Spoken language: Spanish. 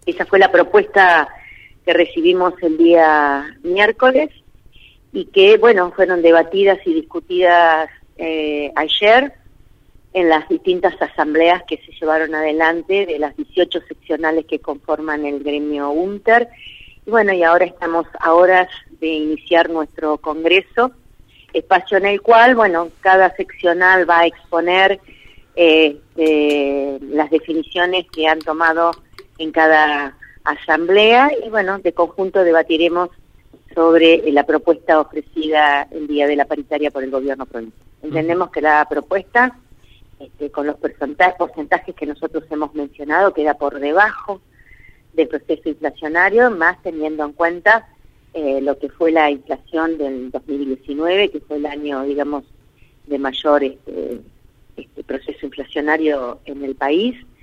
Esa fue la propuesta que recibimos el día miércoles y que, bueno, fueron debatidas y discutidas ayer en las distintas asambleas que se llevaron adelante de las 18 seccionales que conforman el gremio UNTER. Y bueno, y ahora estamos a horas de iniciar nuestro congreso, espacio en el cual, bueno, cada seccional va a exponer las definiciones que han tomado en cada asamblea y, bueno, de conjunto debatiremos sobre la propuesta ofrecida el día de la paritaria por el gobierno provincial. Entendemos que la propuesta, con los porcentajes que nosotros hemos mencionado, queda por debajo del proceso inflacionario, más teniendo en cuenta lo que fue la inflación del 2019, que fue el año, digamos, de mayor proceso inflacionario en el país.